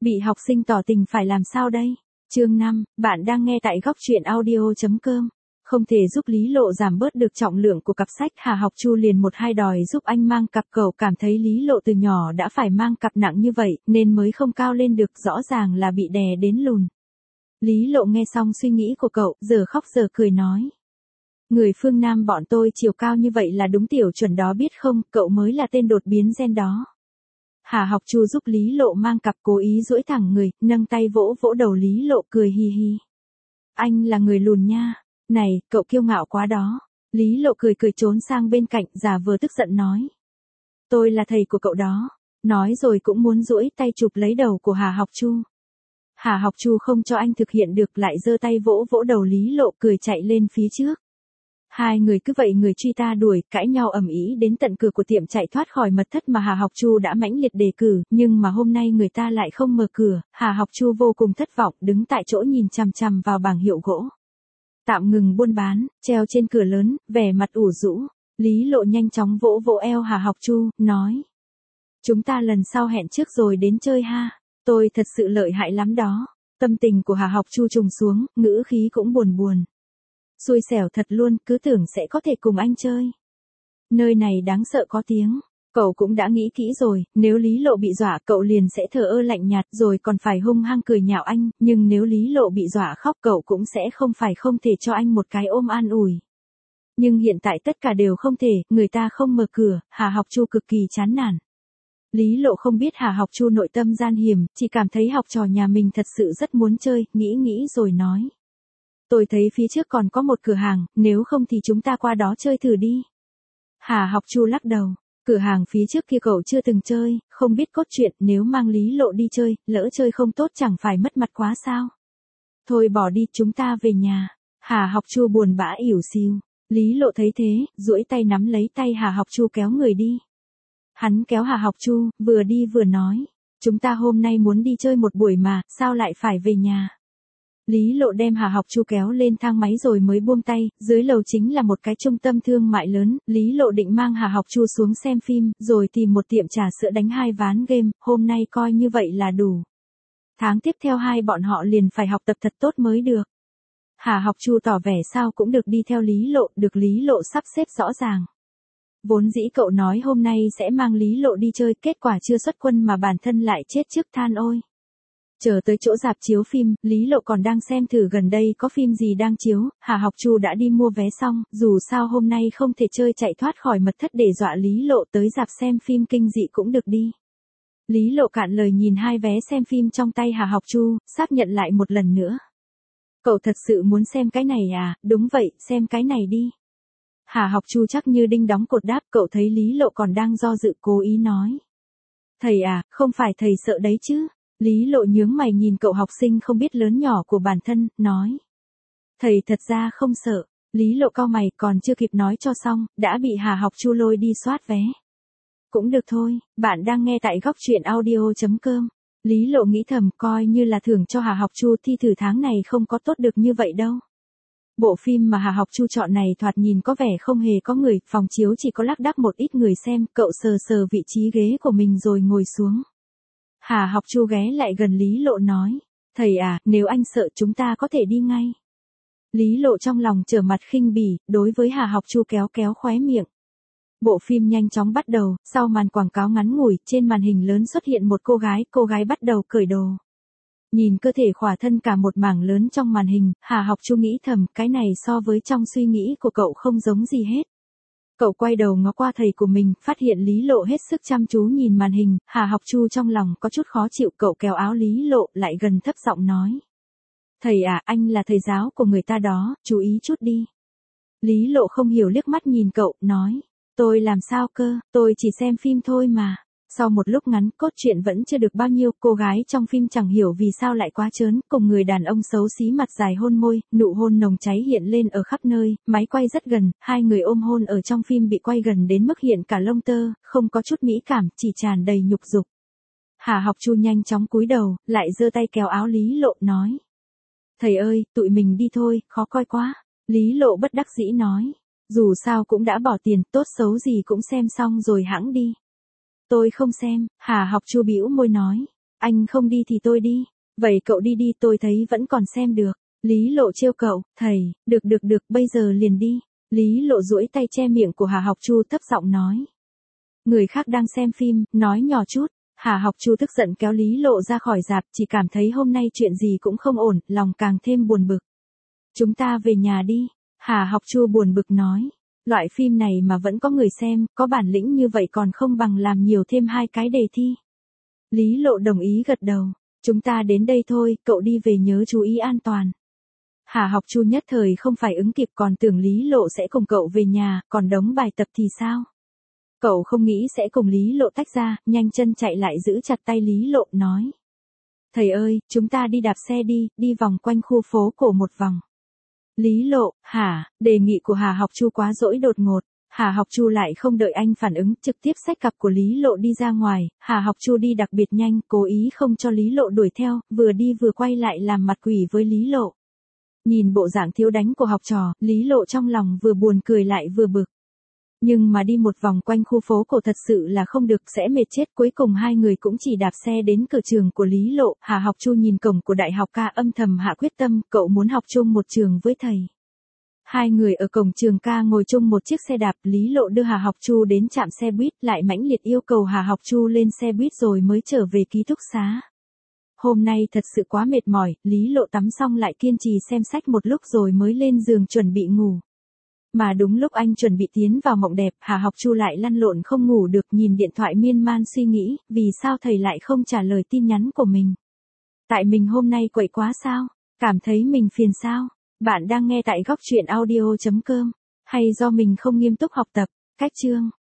Bị học sinh tỏ tình phải làm sao đây? Chương 5, bạn đang nghe tại góc truyện audio.com. Không thể giúp Lý Lộ giảm bớt được trọng lượng của cặp sách, Hà Học Chu liền một hai đòi giúp anh mang cặp. Cậu cảm thấy Lý Lộ từ nhỏ đã phải mang cặp nặng như vậy, nên mới không cao lên được, rõ ràng là bị đè đến lùn. Lý Lộ nghe xong suy nghĩ của cậu, giờ khóc giờ cười nói. Người phương Nam bọn tôi chiều cao như vậy là đúng tiểu chuẩn đó biết không, cậu mới là tên đột biến gen đó. Hà Học Chu giúp Lý Lộ mang cặp, cố ý duỗi thẳng người, nâng tay vỗ vỗ đầu Lý Lộ, cười hi hi. Anh là người lùn nha. Này, cậu kiêu ngạo quá đó. Lý Lộ cười cười trốn sang bên cạnh, giả vờ tức giận nói. Tôi là thầy của cậu đó. Nói rồi cũng muốn duỗi tay chụp lấy đầu của Hà Học Chu. Hà Học Chu không cho anh thực hiện được, lại giơ tay vỗ vỗ đầu Lý Lộ, cười chạy lên phía trước. Hai người cứ vậy người truy ta đuổi, cãi nhau ầm ĩ đến tận cửa của tiệm, chạy thoát khỏi mật thất mà Hà Học Chu đã mãnh liệt đề cử, nhưng mà hôm nay người ta lại không mở cửa. Hà Học Chu vô cùng thất vọng, đứng tại chỗ nhìn chằm chằm vào bảng hiệu gỗ. Tạm ngừng buôn bán, treo trên cửa lớn, vẻ mặt ủ rũ. Lý Lộ nhanh chóng vỗ vỗ eo Hà Học Chu, nói. Chúng ta lần sau hẹn trước rồi đến chơi ha. Tôi thật sự lợi hại lắm đó. Tâm tình của Hà Học Chu trùng xuống, ngữ khí cũng buồn buồn. Xui xẻo thật luôn, cứ tưởng sẽ có thể cùng anh chơi. Nơi này đáng sợ có tiếng. Cậu cũng đã nghĩ kỹ rồi, nếu Lý Lộ bị dọa cậu liền sẽ thờ ơ lạnh nhạt rồi còn phải hung hăng cười nhạo anh, nhưng nếu Lý Lộ bị dọa khóc cậu cũng sẽ không thể cho anh một cái ôm an ủi. Nhưng hiện tại tất cả đều không thể, người ta không mở cửa, Hà Học Chu cực kỳ chán nản. Lý Lộ không biết Hà Học Chu nội tâm gian hiểm, chỉ cảm thấy học trò nhà mình thật sự rất muốn chơi, nghĩ rồi nói. Tôi thấy phía trước còn có một cửa hàng, nếu không thì chúng ta qua đó chơi thử đi. Hà Học Chu lắc đầu. Cửa hàng phía trước kia cậu chưa từng chơi, không biết cốt truyện, nếu mang Lý Lộ đi chơi, lỡ chơi không tốt chẳng phải mất mặt quá sao? Thôi bỏ đi, chúng ta về nhà. Hà Học Chu buồn bã ỉu xìu. Lý Lộ thấy thế, duỗi tay nắm lấy tay Hà Học Chu kéo người đi. Hắn kéo Hà Học Chu, vừa đi vừa nói. Chúng ta hôm nay muốn đi chơi một buổi mà, sao lại phải về nhà? Lý Lộ đem Hà Học Chu kéo lên thang máy rồi mới buông tay, dưới lầu chính là một cái trung tâm thương mại lớn, Lý Lộ định mang Hà Học Chu xuống xem phim, rồi tìm một tiệm trà sữa đánh 2 ván game, hôm nay coi như vậy là đủ. Tháng tiếp theo hai bọn họ liền phải học tập thật tốt mới được. Hà Học Chu tỏ vẻ sao cũng được đi theo Lý Lộ, được Lý Lộ sắp xếp rõ ràng. Vốn dĩ cậu nói hôm nay sẽ mang Lý Lộ đi chơi, kết quả chưa xuất quân mà bản thân lại chết trước than ôi. Chờ tới chỗ rạp chiếu phim, Lý Lộ còn đang xem thử gần đây có phim gì đang chiếu, Hà Học Chu đã đi mua vé xong, dù sao hôm nay không thể chơi, chạy thoát khỏi mật thất để dọa Lý Lộ tới rạp xem phim kinh dị cũng được đi. Lý Lộ cạn lời nhìn 2 vé xem phim trong tay Hà Học Chu, xác nhận lại một lần nữa. Cậu thật sự muốn xem cái này à? Đúng vậy, xem cái này đi. Hà Học Chu chắc như đinh đóng cột đáp, cậu thấy Lý Lộ còn đang do dự, cố ý nói. Thầy à, không phải thầy sợ đấy chứ? Lý Lộ nhướng mày nhìn cậu học sinh không biết lớn nhỏ của bản thân, nói. Thầy thật ra không sợ. Lý Lộ cau mày, còn chưa kịp nói cho xong, đã bị Hà Học Chu lôi đi soát vé. Cũng được thôi, bạn đang nghe tại góc truyện audio.com. Lý Lộ nghĩ thầm, coi như là thưởng cho Hà Học Chu, thi thử tháng này không có tốt được như vậy đâu. Bộ phim mà Hà Học Chu chọn này thoạt nhìn có vẻ không hề có người, phòng chiếu chỉ có lác đác một ít người xem, cậu sờ vị trí ghế của mình rồi ngồi xuống. Hà Học Chu ghé lại gần Lý Lộ nói, thầy à, nếu anh sợ chúng ta có thể đi ngay. Lý Lộ trong lòng trở mặt khinh bỉ, đối với Hà Học Chu kéo khóe miệng. Bộ phim nhanh chóng bắt đầu, sau màn quảng cáo ngắn ngủi, trên màn hình lớn xuất hiện một cô gái bắt đầu cởi đồ. Nhìn cơ thể khỏa thân cả một mảng lớn trong màn hình, Hà Học Chu nghĩ thầm, cái này so với trong suy nghĩ của cậu không giống gì hết. Cậu quay đầu ngó qua thầy của mình, phát hiện Lý Lộ hết sức chăm chú nhìn màn hình, Hà Học Chu trong lòng có chút khó chịu, cậu kéo áo Lý Lộ lại gần thấp giọng nói. Thầy à, anh là thầy giáo của người ta đó, chú ý chút đi. Lý Lộ không hiểu liếc mắt nhìn cậu, nói. Tôi làm sao cơ, tôi chỉ xem phim thôi mà. Sau một lúc ngắn, cốt truyện vẫn chưa được bao nhiêu, cô gái trong phim chẳng hiểu vì sao lại quá trớn, cùng người đàn ông xấu xí mặt dài hôn môi, nụ hôn nồng cháy hiện lên ở khắp nơi, máy quay rất gần, hai người ôm hôn ở trong phim bị quay gần đến mức hiện cả lông tơ, không có chút mỹ cảm, chỉ tràn đầy nhục dục. Hà Học Chu nhanh chóng cúi đầu, lại giơ tay kéo áo Lý Lộ, nói. Thầy ơi, tụi mình đi thôi, khó coi quá. Lý Lộ bất đắc dĩ nói. Dù sao cũng đã bỏ tiền, tốt xấu gì cũng xem xong rồi hẵng đi. Tôi không xem, Hà Học Chu bĩu môi nói. Anh không đi thì tôi đi. Vậy cậu đi đi, tôi thấy vẫn còn xem được. Lý Lộ trêu cậu, thầy, được, bây giờ liền đi. Lý Lộ duỗi tay che miệng của Hà Học Chu thấp giọng nói. Người khác đang xem phim, nói nhỏ chút. Hà Học Chu tức giận kéo Lý Lộ ra khỏi rạp, chỉ cảm thấy hôm nay chuyện gì cũng không ổn, lòng càng thêm buồn bực. Chúng ta về nhà đi. Hà Học Chu buồn bực nói. Loại phim này mà vẫn có người xem, có bản lĩnh như vậy còn không bằng làm nhiều thêm 2 cái đề thi. Lý Lộ đồng ý gật đầu. Chúng ta đến đây thôi, cậu đi về nhớ chú ý an toàn. Hà Học Chu nhất thời không phải ứng kịp, còn tưởng Lý Lộ sẽ cùng cậu về nhà, còn đống bài tập thì sao? Cậu không nghĩ sẽ cùng Lý Lộ tách ra, nhanh chân chạy lại giữ chặt tay Lý Lộ, nói. Thầy ơi, chúng ta đi đạp xe đi, đi vòng quanh khu phố cổ một vòng. Lý Lộ, hả? Đề nghị của Hà Học Chu quá dỗi đột ngột. Hà Học Chu lại không đợi anh phản ứng, trực tiếp xách cặp của Lý Lộ đi ra ngoài. Hà Học Chu đi đặc biệt nhanh, cố ý không cho Lý Lộ đuổi theo, vừa đi vừa quay lại làm mặt quỷ với Lý Lộ. Nhìn bộ dạng thiếu đánh của học trò, Lý Lộ trong lòng vừa buồn cười lại vừa bực. Nhưng mà đi một vòng quanh khu phố cổ thật sự là không được, sẽ mệt chết. Cuối cùng hai người cũng chỉ đạp xe đến cửa trường của Lý Lộ. Hà Học Chu nhìn cổng của đại học ca âm thầm hạ quyết tâm, cậu muốn học chung một trường với thầy. Hai người ở cổng trường ca ngồi chung một chiếc xe đạp, Lý Lộ đưa Hà Học Chu đến trạm xe buýt, lại mãnh liệt yêu cầu Hà Học Chu lên xe buýt rồi mới trở về ký túc xá. Hôm nay thật sự quá mệt mỏi, Lý Lộ tắm xong lại kiên trì xem sách một lúc rồi mới lên giường chuẩn bị ngủ. Mà đúng lúc anh chuẩn bị tiến vào mộng đẹp, Hà Học Chu lại lăn lộn không ngủ được, nhìn điện thoại miên man suy nghĩ, vì sao thầy lại không trả lời tin nhắn của mình? Tại mình hôm nay quậy quá sao? Cảm thấy mình phiền sao? Bạn đang nghe tại góc truyện audio.com, hay do mình không nghiêm túc học tập? Cách chương